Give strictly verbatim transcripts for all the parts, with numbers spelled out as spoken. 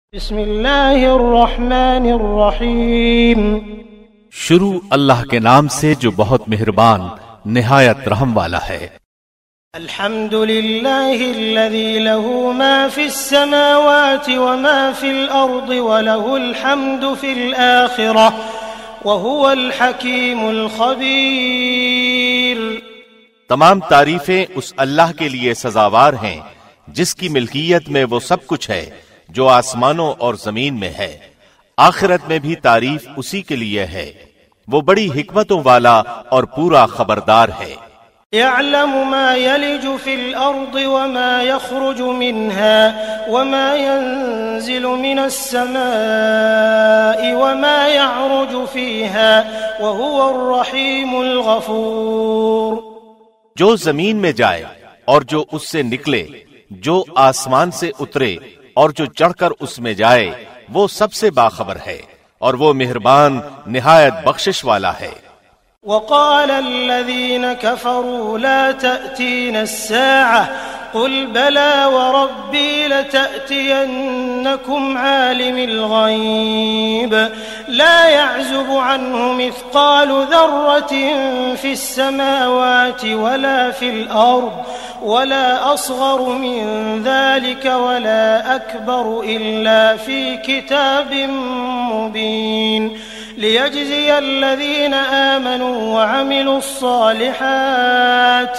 بسم اللہ الرحمن الرحیم، شروع اللہ کے نام سے جو بہت مہربان نہایت رحم والا ہے۔ الحمد للہ الذی له ما فی السماوات وما فی الارض وله الحمد فی الآخرہ وهو الحکیم الخبیر۔ تمام تعریفیں اس اللہ کے لیے سزاوار ہیں جس کی ملکیت میں وہ سب کچھ ہے جو آسمانوں اور زمین میں ہے، آخرت میں بھی تعریف اسی کے لیے ہے، وہ بڑی حکمتوں والا اور پورا خبردار ہے۔ يعلم ما يلج في الأرض وما يخرج منها وما ينزل من السماء وما يعرج فيها وهو الرحيم الغفور۔ جو زمین میں جائے اور جو اس سے نکلے، جو آسمان سے اترے اور جو چڑھ کر اس میں جائے، وہ سب سے باخبر ہے اور وہ مہربان نہایت بخشش والا ہے۔ وقال الذين كفروا لا تأتين الساعة قل بلى وربي لتأتينكم عالم الغيب لا يعزب عنه مثقال ذرة في السماوات ولا في الأرض ولا أصغر من ذلك ولا أكبر إلا في كتاب مبين ليجزي الذين آمنوا وعملوا الصالحات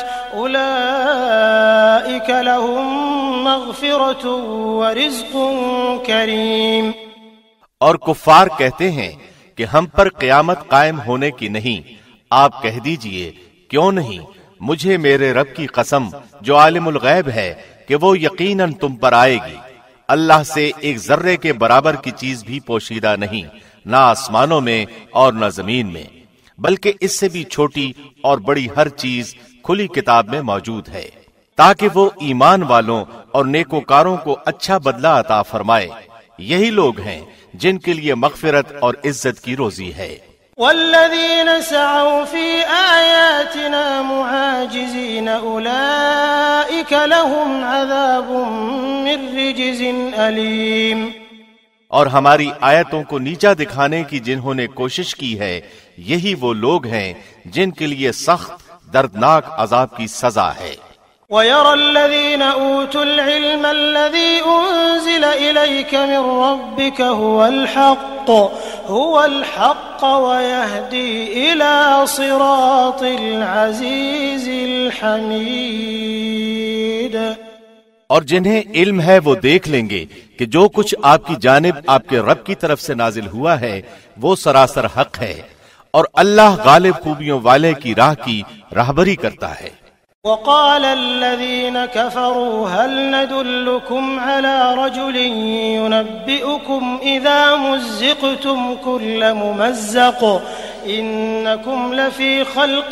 أولئك لهم مغفرة ورزق كريم۔ اور کفار کہتے ہیں کہ ہم پر قیامت قائم ہونے کی نہیں، آپ کہہ دیجئے کیوں نہیں، مجھے میرے رب کی قسم جو عالم الغیب ہے کہ وہ یقیناً تم پر آئے گی، اللہ سے ایک ذرے کے برابر کی چیز بھی پوشیدہ نہیں، نہ آسمانوں میں اور نہ زمین میں، بلکہ اس سے بھی چھوٹی اور بڑی ہر چیز کھلی کتاب میں موجود ہے، تاکہ وہ ایمان والوں اور نیکوکاروں کو اچھا بدلہ عطا فرمائے۔ یہی لوگ ہیں جن کے لیے مغفرت اور عزت کی روزی ہے۔ والذین سعوا فی آیاتنا معاجزین اولئک لهم عذاب من رجز علیم۔ اور ہماری آیتوں کو نیچا دکھانے کی جنہوں نے کوشش کی ہے، یہی وہ لوگ ہیں جن کے لیے سخت دردناک عذاب کی سزا ہے۔ وَيَرَى الَّذِينَ أُوتُوا الْعِلْمَ الَّذِي أُنزِلَ إِلَيْكَ مِن رَّبِّكَ هُوَ الْحَقُّ هُوَ الْحَقَّ وَيَهْدِي إِلَى صِرَاطِ الْعَزِيزِ الْحَمِيدِ۔ اور جنہیں علم ہے وہ دیکھ لیں گے کہ جو کچھ آپ کی جانب آپ کے رب کی طرف سے نازل ہوا ہے وہ سراسر حق ہے، اور اللہ غالب خوبیوں والے کی راہ کی راہبری کرتا ہے۔ وقال الذين كفروا هل ندلكم على رجل ينبئكم إذا مزقتم كل ممزق إنكم لفي خلق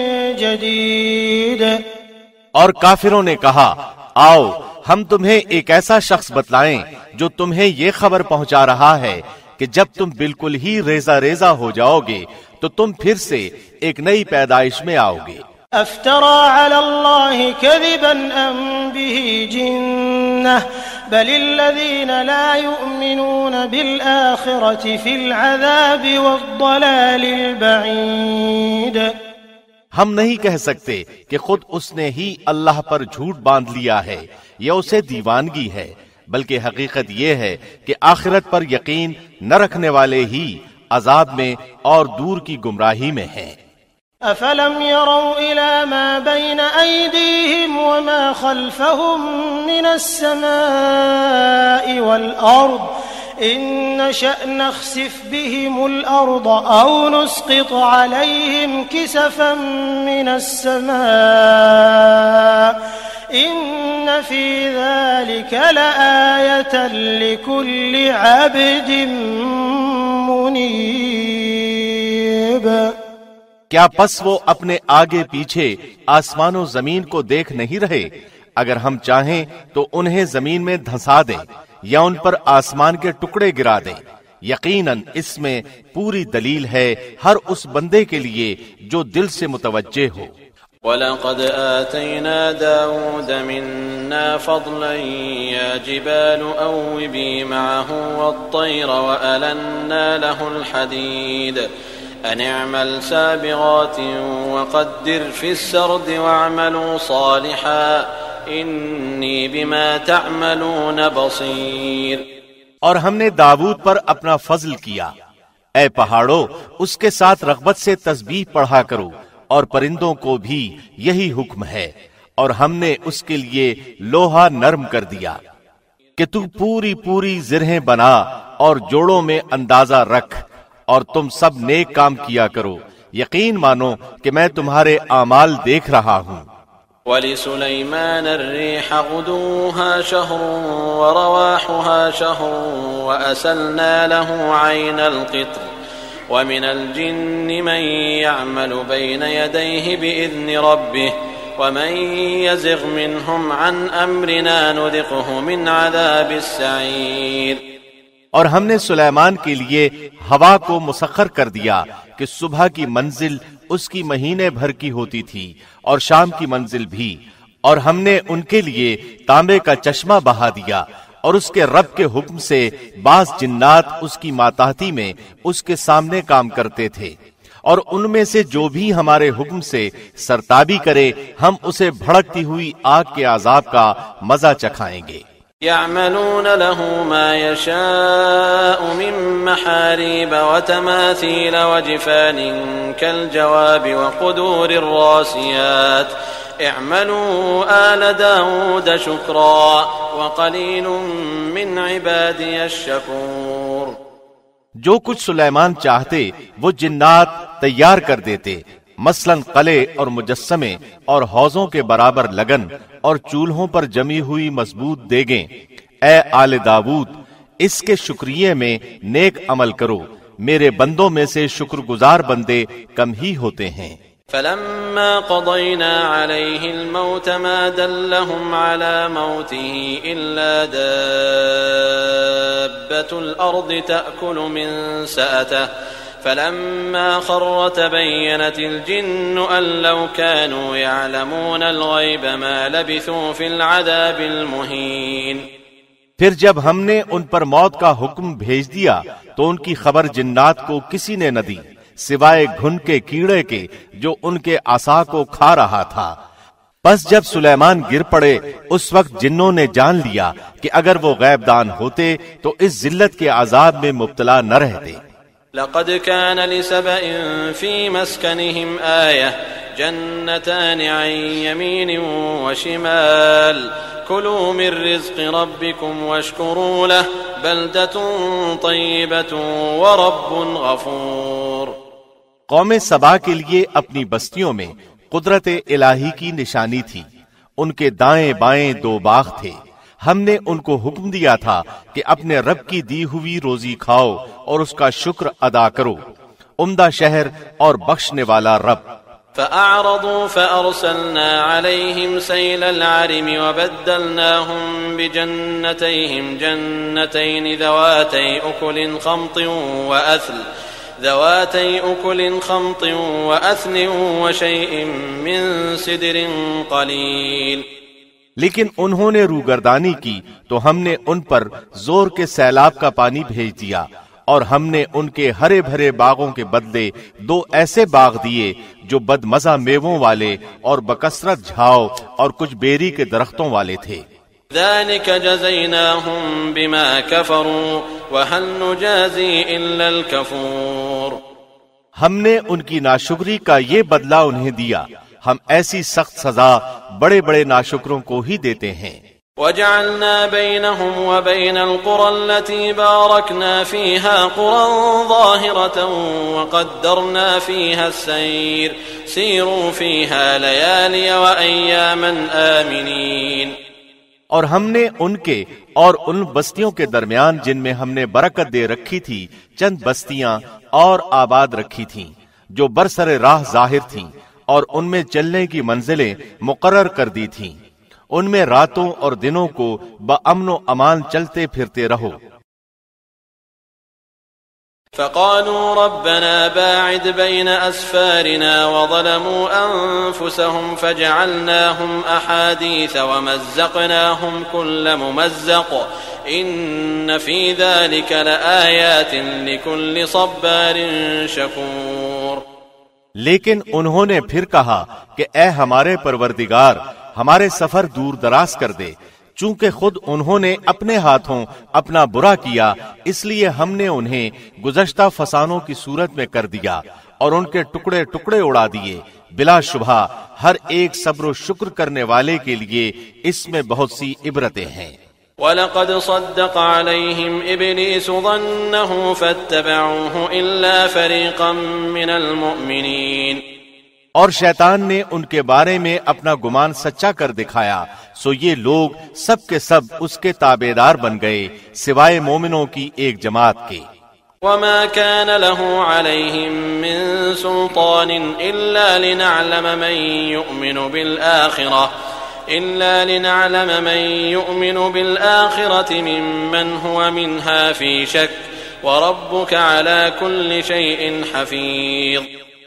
جديد۔ اور کافروں نے کہا آؤ ہم تمہیں ایک ایسا شخص بتلائیں جو تمہیں یہ خبر پہنچا رہا ہے کہ جب تم بالکل ہی ریزہ ریزہ ہو جاؤ گے تو تم پھر سے ایک نئی پیدائش میں آؤ گے۔ افترى على الله كذبا ام به جنة بل الذين لا يؤمنون بالآخرة في العذاب والضلال البعيد۔ ہم نہیں کہہ سکتے کہ خود اس نے ہی اللہ پر جھوٹ باندھ لیا ہے یا اسے دیوانگی ہے، بلکہ حقیقت یہ ہے کہ آخرت پر یقین نہ رکھنے والے ہی عذاب میں اور دور کی گمراہی میں ہیں۔ افلم يروا الى ما بين ايديهم وما خلفهم من السماء والارض ان نشأ نخسف بهم الارض او نسقط عليهم كسفا من السماء ان في ذلك لآية لكل عبد منيب۔ کیا پس وہ اپنے آگے پیچھے آسمان و زمین کو دیکھ نہیں رہے؟ اگر ہم چاہیں تو انہیں زمین میں دھنسا دیں یا ان پر آسمان کے ٹکڑے گرا دیں، یقیناً اس میں پوری دلیل ہے ہر اس بندے کے لیے جو دل سے متوجہ ہو۔ وَلَقَدْ آتَيْنَا دَاوُودَ مِنَّا فَضْلًا يَا جِبَالُ أَوِّبِي مَعَهُ وَالطَّيْرَ وَأَلَنَّا لَهُ الْحَدِيدَ أَنِ اعْمَلْ سَابِغَاتٍ وَقَدِّرْ فِي السَّرْدِ وَاعْمَلُوا صَالِحًا إِنِّي بِمَا تَعْمَلُونَ بَصِيرٌ۔ اور ہم نے داؤد پر اپنا فضل کیا، اے پہاڑوں اس کے ساتھ رغبت سے تسبیح پڑھا کرو، اور پرندوں کو بھی یہی حکم ہے، اور ہم نے اس کے لیے لوہا نرم کر دیا کہ تو پوری پوری زرہیں بنا اور جوڑوں میں اندازہ رکھ، اور تم سب نیک کام کیا کرو، یقین مانو کہ میں تمہارے اعمال دیکھ رہا ہوں۔ وَلِسُلَيْمَانَ الرِّيحَ غُدُوُّهَا شَهْرٌ وَرَوَاحُهَا شَهْرٌ وَأَسَلْنَا لَهُ عَيْنَ الْقِطْرِ وَمِنَ الْجِنِّ مَن يَعْمَلُ بَيْنَ يَدَيْهِ بِإِذْنِ رَبِّهِ وَمَن يَزِغْ مِنْهُمْ عَنْ أَمْرِنَا نُذِقْهُ مِنْ عَذَابِ السَّعِيرِ۔ اور ہم نے سلیمان کے لیے ہوا کو مسخر کر دیا کہ صبح کی منزل اس کی مہینے بھر کی ہوتی تھی اور شام کی منزل بھی، اور ہم نے ان کے لیے تانبے کا چشمہ بہا دیا، اور اس کے رب کے حکم سے بعض جنات اس کی ماتحتی میں اس کے سامنے کام کرتے تھے، اور ان میں سے جو بھی ہمارے حکم سے سرتابی کرے ہم اسے بھڑکتی ہوئی آگ کے عذاب کا مزہ چکھائیں گے۔ يعملون له ما يشاء من محاريب وتماثيل وجفان كالجواب وقدور الراسيات اعملوا آل داود شكرا وقليل من عبادي الشكور۔ جو کچھ سلیمان چاہتے وہ جنات تیار کر دیتے، مثلاً قلعے اور مجسمے اور حوضوں کے برابر لگن اور چولہوں پر جمی ہوئی مضبوط دیگیں۔ اے آل داود، اس کے شکریہ میں نیک عمل کرو، میرے بندوں میں سے شکر گزار بندے کم ہی ہوتے ہیں۔ فلما قضينا عليه الموت ما دلهم على موته إلا دابة الأرض تأكل من سأته فلما خر تبينت الجن أن لو كانوا يعلمون الغيب ما لبثوا في العذاب المهين۔ پھر جب ہم نے ان پر موت کا حکم بھیج دیا تو ان کی خبر جنات کو کسی نے نہ دی سوائے گھن کے کیڑے کے جو ان کے عصا کو کھا رہا تھا۔ پس جب سلیمان گر پڑے اس وقت جنوں نے جان لیا کہ اگر وہ غیب دان ہوتے تو اس ذلت کے عذاب میں مبتلا نہ رہتے۔ لقد كان لسبأ في مسكنهم آية جنتان عن يمين وشمال كلوا من رزق ربكم واشكروا له بلدة طيبة ورب غفور۔ قوم سبا کے لیے اپنی بستیوں میں قدرت الہی کی نشانی تھی، ان کے دائیں بائیں دو باغ تھے، ہم نے ان کو حکم دیا تھا کہ اپنے رب کی دی ہوئی روزی کھاؤ اور اس کا شکر ادا کرو، عمدہ شہر اور بخشنے والا رب۔ فأعرضوا فأرسلنا عليهم سيل العرم وبدلناهم بجنتيهم جنتين ذواتي أكل خمط وأثل ذواتي أكل خمط وأثل وشيء من سدر قليل۔ لیکن انہوں نے روگردانی کی تو ہم نے ان پر زور کے سیلاب کا پانی بھیج دیا، اور ہم نے ان کے ہرے بھرے باغوں کے بدلے دو ایسے باغ دیے جو بد مزہ میووں والے اور بکثرت جھاؤ اور کچھ بیری کے درختوں والے تھے۔ ذلك جزيناهم بما كفروا وهل نجازي إلا الكفور۔ ہم نے ان کی ناشکری کا یہ بدلہ انہیں دیا، ہم ایسی سخت سزا بڑے بڑے ناشکروں کو ہی دیتے ہیں۔ وجعلنا بينهم وبين القرى التي باركنا فيها قرى ظاهرة وقدرنا فيها السير سيروا فيها ليالي وأياما آمنين۔ اور ہم نے ان کے اور ان بستیوں کے درمیان جن میں ہم نے برکت دے رکھی تھی چند بستیاں اور آباد رکھی تھیں جو برسر راہ ظاہر تھیں، اور ان میں چلنے کی منزلیں مقرر کر دی تھیں، ان میں راتوں اور دنوں کو بامن و امان چلتے پھرتے رہو۔ فقالوا ربنا باعد بين أسفارنا وظلموا أنفسهم فجعلناهم أحاديث ومزقناهم كل ممزق إن في ذلك لآيات لكل صبار شكور. لیکن انہوں نے پھر کہا کہ اے ہمارے پروردگار ہمارے سفر دور دراز کر دے. چونکہ خود انہوں نے اپنے ہاتھوں اپنا برا کیا اس لیے ہم نے انہیں گزشتہ فسانوں کی صورت میں کر دیا اور ان کے ٹکڑے ٹکڑے اڑا دیے. بلا شبہ ہر ایک صبر و شکر کرنے والے کے لیے اس میں بہت سی عبرتیں ہیں. وَلَقَدْ صَدَّقَ عَلَيْهِمْ إِبْلِيسُ ظَنَّهُ فَاتَّبَعُوهُ إِلَّا فَرِيقًا مِّنَ الْمُؤْمِنِينَ. اور شیطان نے ان کے بارے میں اپنا گمان سچا کر دکھایا سو یہ لوگ سب کے سب اس کے تابعدار بن گئے سوائے مومنوں کی ایک جماعت کے. وما كان له عليهم من سلطان إلا لنعلم من يؤمن بالآخرة إلا لنعلم من يؤمن بالآخرة ممن هو منها في شك وربك على كل شيء حفيظ.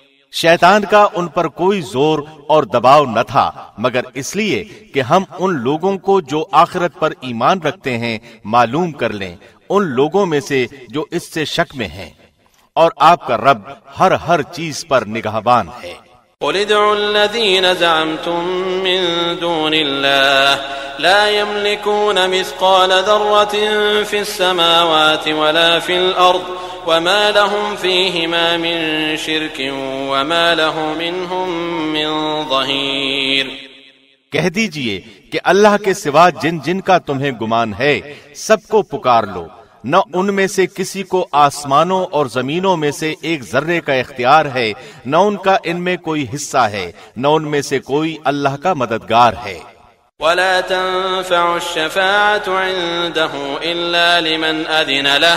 شیطان کا ان پر کوئی زور اور دباؤ نہ تھا مگر اس لیے کہ ہم ان لوگوں کو جو آخرت پر ایمان رکھتے ہیں معلوم کر لیں ان لوگوں میں سے جو اس سے شک میں ہیں اور آپ کا رب ہر ہر چیز پر نگہبان ہے. قل ادعوا الذين زعمتم من دون الله لا يملكون مثقال ذرة في السماوات ولا في الأرض وما لهم فيهما من شرك وما له منهم من ظهير. کہہ دیجئے کہ اللہ کے سوا جن جن کا تمہیں گمان ہے سب کو پکار لو. نہ ان میں سے کسی کو آسمانوں اور زمینوں میں سے ایک ذرے کا اختیار ہے نہ ان کا ان میں کوئی حصہ ہے نہ ان میں سے کوئی اللہ کا مددگار ہے. ولا تنفع الشفاعة عنده إلا لمن أذن له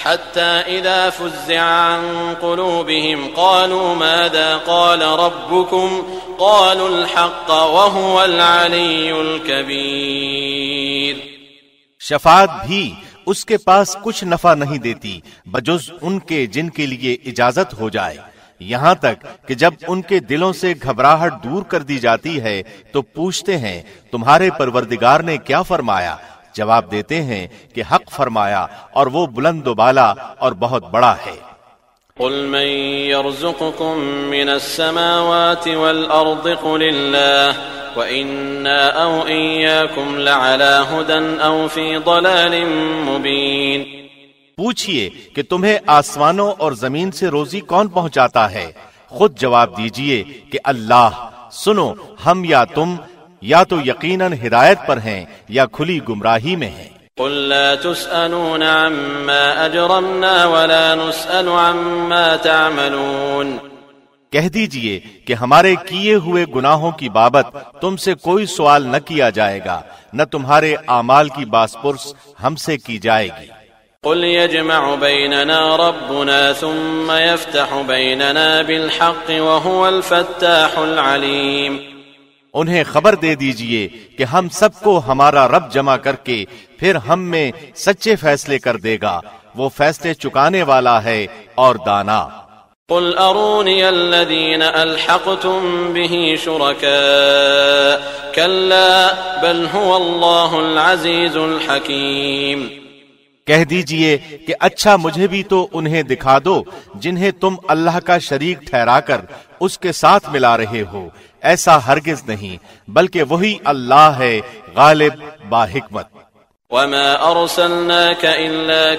حتى إذا فزع عن قلوبهم قالوا ماذا قال ربكم قالوا الحق وهو العلي الكبير. شفاعت بھی اس کے پاس کچھ نفع نہیں دیتی بجز ان کے جن کے لیے اجازت ہو جائے یہاں تک کہ جب ان کے دلوں سے گھبراہٹ دور کر دی جاتی ہے تو پوچھتے ہیں تمہارے پروردگار نے کیا فرمایا. جواب دیتے ہیں کہ حق فرمایا اور وہ بلند و بالا اور بہت بڑا ہے. قل من يرزقكم من السماوات والأرض قل الله وإنا أو إياكم لعلى هدى أو في ضلال مبين. پوچھئے کہ تمہیں آسمانوں اور زمین سے روزی کون پہنچاتا ہے. خود جواب دیجئے کہ اللہ. سنو ہم یا تم یا تو یقیناً ہدایت پر ہیں یا کھلی گمراہی میں ہیں. قل لا تسألون عما أجرمنا ولا نسأل عما تعملون. کہہ دیجئے کہ ہمارے کیے ہوئے گناہوں کی بابت تم سے کوئی سوال نہ کیا جائے گا نہ تمہارے اعمال کی باس پرس ہم سے کی جائے گی. قل يجمع بيننا ربنا ثم يفتح بيننا بالحق وهو الفتاح العليم. انہیں خبر دے دیجئے کہ ہم سب کو ہمارا رب جمع کر کے پھر ہم میں سچے فیصلے کر دے گا وہ فیصلے چکانے والا ہے اور دانا. قل أروني الذين ألحقتم به شركاء كلا بل هو الله العزيز الحكيم. کہہ دیجئے کہ اچھا مجھے بھی تو انہیں دکھا دو جنہیں تم اللہ کا شریک ٹھہرا کر اس کے ساتھ ملا رہے ہو. ایسا ہرگز نہیں بلکہ وہی اللہ ہے غالب با حکمت. وما أرسلناك إلا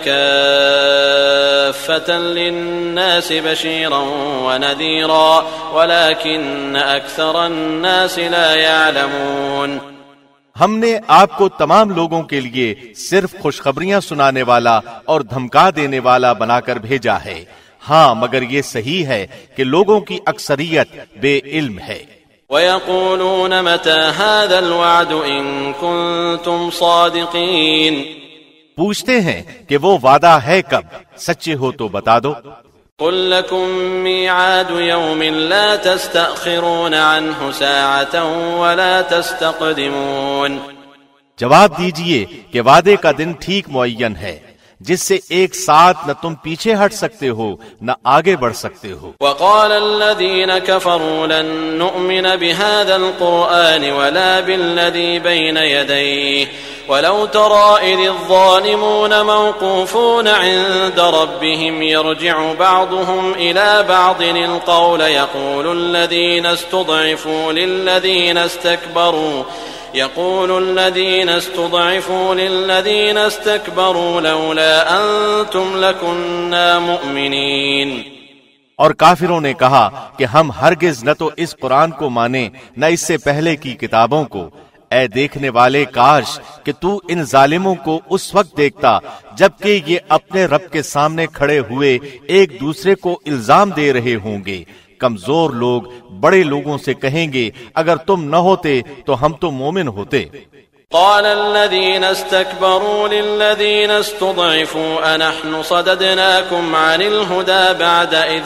كافة للناس بشيرا ونذيرا ولكن أكثر الناس لا يعلمون. ہم نے آپ کو تمام لوگوں کے لیے صرف خوشخبریاں سنانے والا اور دھمکا دینے والا بنا کر بھیجا ہے. ہاں مگر یہ صحیح ہے کہ لوگوں کی اکثریت بے علم ہے. وَيَقُولُونَ مَتَى هَذَا الْوَعْدُ إِن كُنتُمْ صَادِقِينَ. پوچھتے ہیں کہ وہ وعدہ ہے کب سچے ہو تو بتا دو. قُل لَكُم مِّيعَادُ يَوْمٍ لَا تَسْتَأْخِرُونَ عَنْهُ سَاعَةً وَلَا تَسْتَقْدِمُونَ. جواب دیجئے کہ وعدے کا دن ٹھیک معین ہے جس سے ایک ساتھ نہ تم پیچھے ہٹ سکتے ہو نہ آگے بڑھ سکتے ہو۔ وقال الذين كفروا لن نؤمن بهذا القرآن ولا بالذي بين يديه ولو ترى إذ الظالمون موقوفون عند ربهم يرجع بعضهم إلى بعض القول يقول الذين استضعفوا للذين استكبروا يقول الذين استضعفوا للذين استكبروا لولا أنتم لكنا مؤمنين۔ اور کافروں نے کہا کہ ہم ہرگز نہ تو اس قرآن کو مانیں نہ اس سے پہلے کی کتابوں کو۔ اے دیکھنے والے کاش کہ تو ان ظالموں کو اس وقت دیکھتا جبکہ یہ اپنے رب کے سامنے کھڑے ہوئے ایک دوسرے کو الزام دے رہے ہوں گے۔ کمزور لوگ بڑے لوگوں سے کہیں گے اگر تم نہ ہوتے تو ہم تو مومن ہوتے۔ قال الذين استكبروا للذين استضعفوا أنحن صددناكم عن الهدى بعد إذ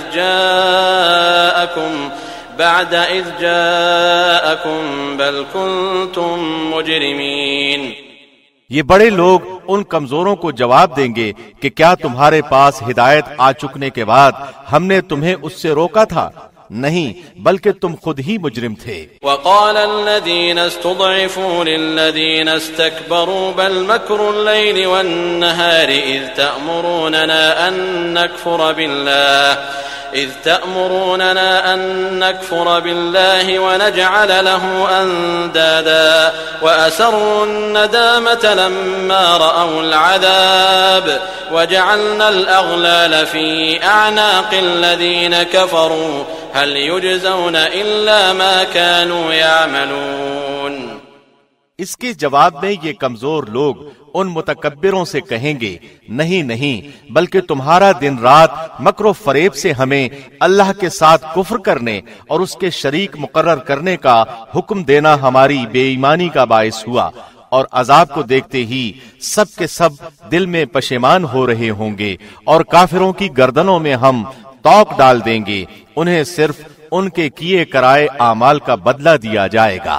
جاءكم بعد إذ جاءكم بل كنتم مجرمين۔ یہ بڑے لوگ ان کمزوروں کو جواب دیں گے کہ کیا تمہارے پاس ہدایت آ چکنے کے بعد ہم نے تمہیں اس سے روکا تھا؟ نہیں، بلکہ تم خود ہی مجرم تھے۔ وقال الذين استضعفوا للذين استكبروا بل مكر الليل والنهار إذ تأمروننا أن نكفر بالله إذ تأمروننا أن نكفر بالله ونجعل له أندادا وأسروا الندامة لما رأوا العذاب وجعلنا الأغلال في أعناق الذين كفروا هل يجزون إلا ما كانوا يعملون۔ اس کے جواب میں یہ کمزور لوگ ان متکبروں سے کہیں گے نہیں نہیں بلکہ تمہارا دن رات مکر و فریب سے ہمیں اللہ کے ساتھ کفر کرنے اور اس کے شریک مقرر کرنے کا حکم دینا ہماری بے ایمانی کا باعث ہوا، اور عذاب کو دیکھتے ہی سب کے سب دل میں پشیمان ہو رہے ہوں گے، اور کافروں کی گردنوں میں ہم توق ڈال دیں گے، انہیں صرف ان کے کیے کرائے اعمال کا بدلہ دیا جائے گا۔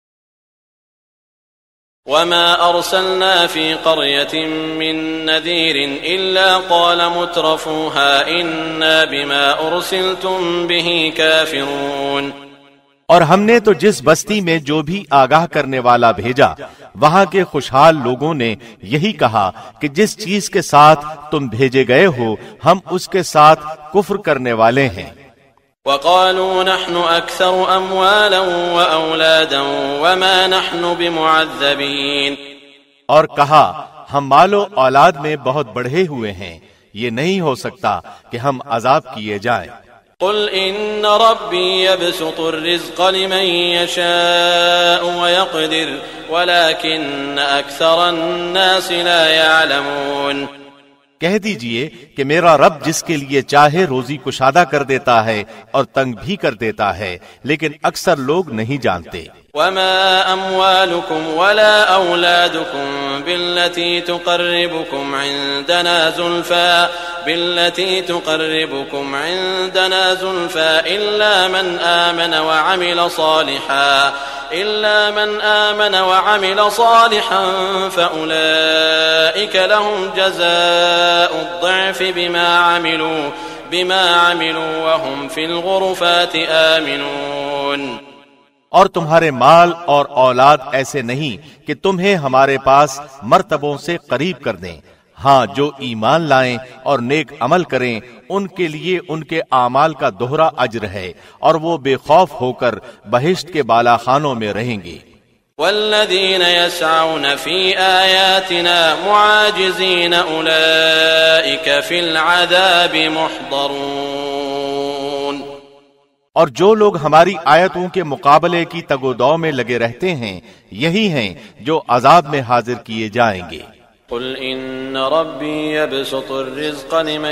وما أرسلنا في قرية من نذير إلا قال مترفوها إنا بما أرسلتم به كافرون۔ اور ہم نے تو جس بستی میں جو بھی آگاہ کرنے والا بھیجا وہاں کے خوشحال لوگوں نے یہی کہا کہ جس چیز کے ساتھ تم بھیجے گئے ہو ہم اس کے ساتھ کفر کرنے والے ہیں۔ وقالوا نحن أكثر أموالا وأولادا وما نحن بمعذبين۔ اور کہا ہم مال و اولاد میں بہت بڑھے ہوئے ہیں، یہ نہیں ہو سکتا کہ ہم عذاب کیے جائیں۔ قل إن ربي يبسط الرزق لمن يشاء ويقدر ولكن أكثر الناس لا يعلمون۔ کہہ دیجئے کہ میرا رب جس کے لیے چاہے روزی کشادہ کر دیتا ہے اور تنگ بھی کر دیتا ہے، لیکن اکثر لوگ نہیں جانتے۔ وما أموالكم ولا أولادكم بالتي تقربكم عندنا زلفى بالتي تقربكم عندنا زلفى إلا من آمن وعمل صالحا إلا من آمن وعمل صالحا فأولئك لهم جزاء الضعف بما عملوا بما عملوا وهم في الغرفات آمنون۔ اور تمہارے مال اور اولاد ایسے نہیں کہ تمہیں ہمارے پاس مرتبوں سے قریب کر دیں، ہاں جو ایمان لائیں اور نیک عمل کریں ان کے لیے ان کے اعمال کا دوہرا اجر ہے، اور وہ بے خوف ہو کر بہشت کے بالا خانوں میں رہیں گے۔ والذین یسعون فی آیاتنا معاجزین اولئک فی العذاب محضرون۔ اور جو لوگ ہماری آیتوں کے مقابلے کی تگ و دو میں لگے رہتے ہیں یہی ہیں جو عذاب میں حاضر کیے جائیں گے۔ قل ان ربی یبسط الرزق لمن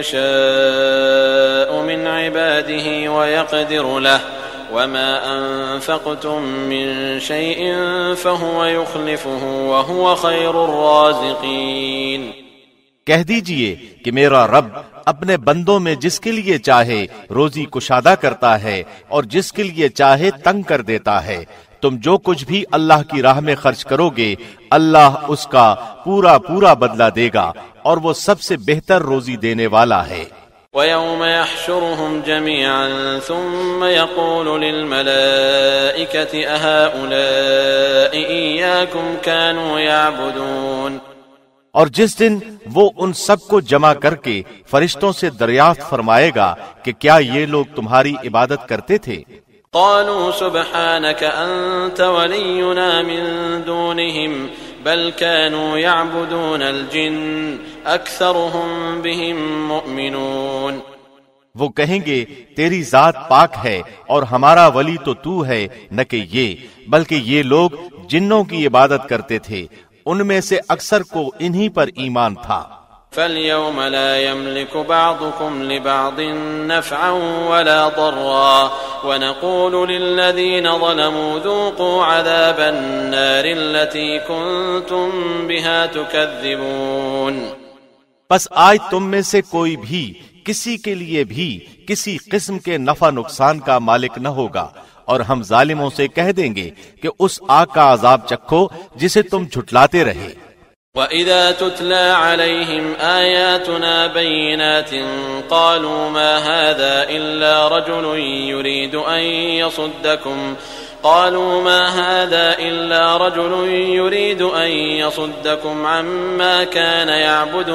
یشاء من عباده ویقدر له وما انفقتم من شیء فهو يخلفه وهو خیر الرازقین۔ کہہ دیجئے کہ میرا رب اپنے بندوں میں جس کے لیے چاہے روزی کشادہ کرتا ہے اور جس کے لیے چاہے تنگ کر دیتا ہے، تم جو کچھ بھی اللہ کی راہ میں خرچ کرو گے اللہ اس کا پورا پورا بدلہ دے گا اور وہ سب سے بہتر روزی دینے والا ہے۔ وَيَوْمَ يَحْشُرُهُمْ جَمِيعًا ثُمَّ يَقُولُ لِلْمَلَائِكَةِ أَهَؤُلَاءِ إِيَّاكُمْ كَانُوا يَعْبُدُونَ، اور جس دن وہ ان سب کو جمع کر کے فرشتوں سے دریافت فرمائے گا کہ کیا یہ لوگ تمہاری عبادت کرتے تھے؟ قالوا سبحانك أنت ولينا من دونهم بل كانوا يعبدون الجن أكثرهم بهم مؤمنون۔ وہ کہیں گے تیری ذات پاک ہے اور ہمارا ولی تو تو ہے، نہ کہ یہ، بلکہ یہ لوگ جنوں کی عبادت کرتے تھے، ان میں سے اکثر کو انہی پر ایمان تھا۔ فَالْيَوْمَ لَا يَمْلِكُ بَعْضُكُمْ لِبَعْضٍ نَفْعًا وَلَا ضَرًّا وَنَقُولُ لِلَّذِينَ ظَلَمُوا ذُوقُوا عَذَابَ النَّارِ الَّتِي كُنتُمْ بِهَا تُكَذِّبُونَ۔ پس آج تم میں سے کوئی بھی کسی کے لیے بھی کسی قسم کے نفع نقصان کا مالک نہ ہوگا، اور ہم ظالموں سے کہہ دیں گے کہ اس آگ کا عذاب چکھو جسے تم جھٹلاتے رہے۔ وَإِذَا تُتْلَى عَلَيْهِمْ آيَاتُنَا بَيِّنَاتٍ قَالُوا مَا هَذَا إِلَّا رَجُلٌ يُرِيدُ أَن يَصُدَّكُمْ قالوا ما هذا إلا رجل يريد أن يصدكم عما كان يعبد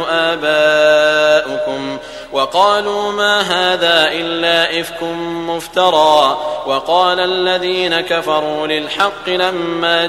آباؤكم وقالوا ما هذا إلا إفك مفترى وقال الذين كفروا للحق لما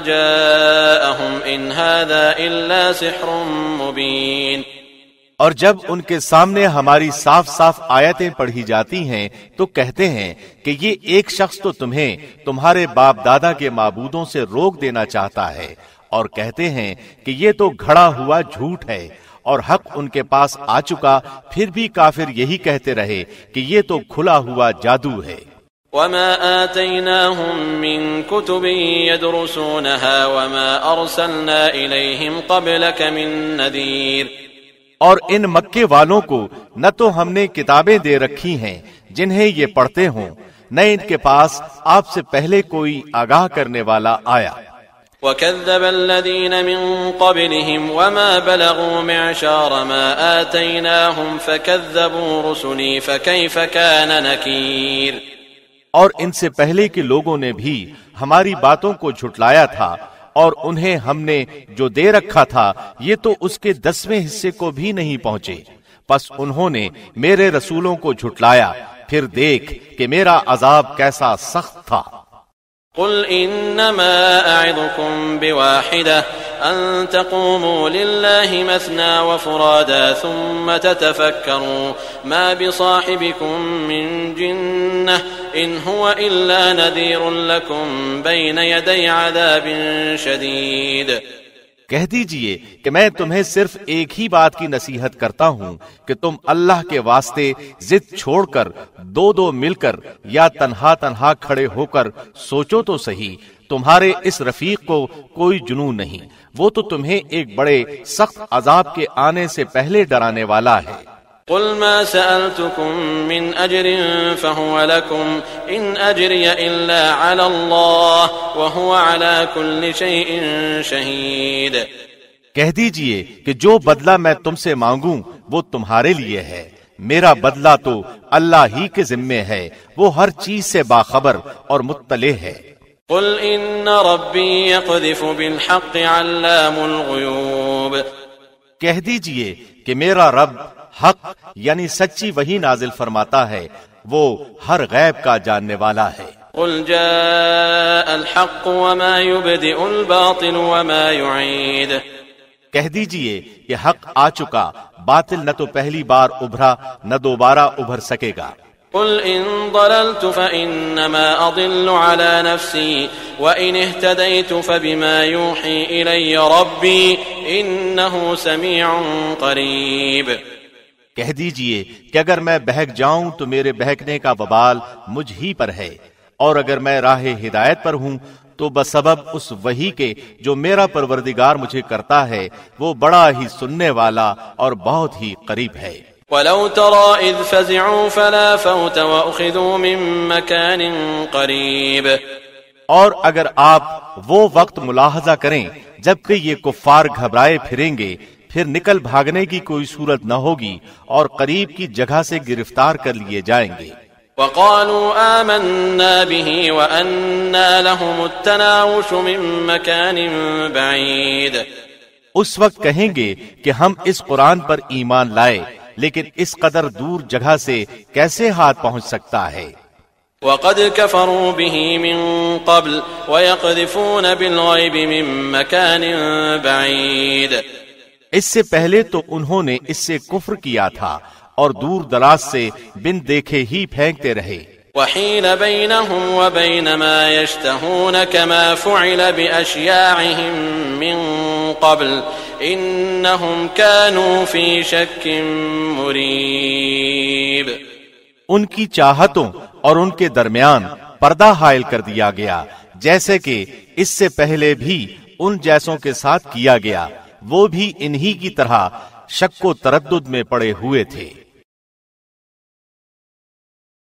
جاءهم إن هذا إلا سحر مبين۔ اور جب ان کے سامنے ہماری صاف صاف آیتیں پڑھی جاتی ہیں تو کہتے ہیں کہ یہ ایک شخص تو تمہیں تمہارے باپ دادا کے معبودوں سے روک دینا چاہتا ہے، اور کہتے ہیں کہ یہ تو گھڑا ہوا جھوٹ ہے، اور حق ان کے پاس آ چکا، پھر بھی کافر یہی کہتے رہے کہ یہ تو کھلا ہوا جادو ہے۔ وما آتيناهم من كتب يدرسونها وما أرسلنا إليهم قبلك من نذير۔ اور ان مکے والوں کو نہ تو ہم نے کتابیں دے رکھی ہیں جنہیں یہ پڑھتے ہوں، نہ ان کے پاس آپ سے پہلے کوئی آگاہ کرنے والا آیا۔ وَكَذَّبَ الَّذِينَ مِن قَبْلِهِمْ وَمَا بَلَغُوا مِعْشَارَ مَا آتَيْنَاهُمْ فَكَذَّبُوا رُسُلِي فَكَيْفَ كَانَ نَكِيرٌ۔ اور ان سے پہلے کے لوگوں نے بھی ہماری باتوں کو جھٹلایا تھا، اور انہیں ہم نے جو دے رکھا تھا یہ تو اس کے دسویں حصے کو بھی نہیں پہنچے، پس انہوں نے میرے رسولوں کو جھٹلایا، پھر دیکھ کہ میرا عذاب کیسا سخت تھا۔ قل انما اعظكم بواحدة ان تقوموا لله مثنى وفرادا ثم تتفكروا ما بصاحبكم من جنة ان هو الا نذير لكم بين يدي عذاب شديد۔ کہہ دیجئے کہ میں تمہیں صرف ایک ہی بات کی نصیحت کرتا ہوں کہ تم اللہ کے واسطے ضد چھوڑ کر دو دو مل کر یا تنہا تنہا کھڑے ہو کر سوچو تو صحیح، تمہارے اس رفیق کو کوئی جنون نہیں، وہ تو تمہیں ایک بڑے سخت عذاب کے آنے سے پہلے ڈرانے والا ہے۔ قل ما سألتكم من أجر فهو لكم إن أجري إلا على الله وهو على كل شيء شهيد۔ کہہ دیجئے کہ جو بدلہ میں تم سے مانگوں وہ تمہارے لیے ہے، میرا بدلہ تو اللہ ہی کے ذمے ہے، وہ ہر چیز سے باخبر اور مطلع ہے۔ قل إن ربي يقذف بالحق علام الغيوب۔ کہہ دیجئے کہ میرا رب حق یعنی سچی وحی نازل فرماتا ہے، وہ ہر غیب کا جاننے والا ہے۔ قل جاء الحق وما يبدئ الباطل وما يعيد۔ کہہ دیجئے کہ حق آ چکا، باطل نہ تو پہلی بار ابھرا نہ دوبارہ ابھر سکے گا۔ قل إن ضللت فإنما أضل على نفسي وإن اهتديت فبما يوحي إلي ربي إنه سميع قريب۔ کہہ دیجئے کہ اگر میں بہک جاؤں تو میرے بہکنے کا وبال مجھ ہی پر ہے، اور اگر میں راہ ہدایت پر ہوں تو بسبب اس وحی کے جو میرا پروردگار مجھے کرتا ہے وہ بڑا ہی سننے والا اور بہت ہی قریب ہے۔ وَلَوْ تَرَى إِذْ فَزِعُوا فَلَا فَوْتَ وَأُخِذُوا مِن مَّكَانٍ قَرِيبٍ۔ اور اگر آپ وہ وقت ملاحظہ کریں جبکہ یہ کفار گھبرائے پھریں گے، پھر نکل بھاگنے کی کوئی صورت نہ ہوگی اور قریب کی جگہ سے گرفتار کر لیے جائیں گے۔ وقالوا آمنا به وأنا لهم التناوش من مكان بعيد۔ اس وقت کہیں گے کہ ہم اس قرآن پر ایمان لائے، لیکن اس قدر دور جگہ سے کیسے ہاتھ پہنچ سکتا ہے؟ وقد كفروا به من قبل ويقذفون بالغيب من مكان بعيد۔ اس سے پہلے تو انہوں نے اس سے کفر کیا تھا اور دور دراز سے بن دیکھے ہی پھینکتے رہے۔ وحيل بينهم وبين ما يشتهون كما فعل بأشياعهم من قبل إنهم كانوا في شك مريب۔ ان کی چاہتوں اور ان کے درمیان پردہ حائل کر دیا گیا، جیسے کہ اس سے پہلے بھی ان جیسوں کے ساتھ کیا گیا، وہ بھی انہی کی طرح شک و تردد میں پڑے ہوئے تھے۔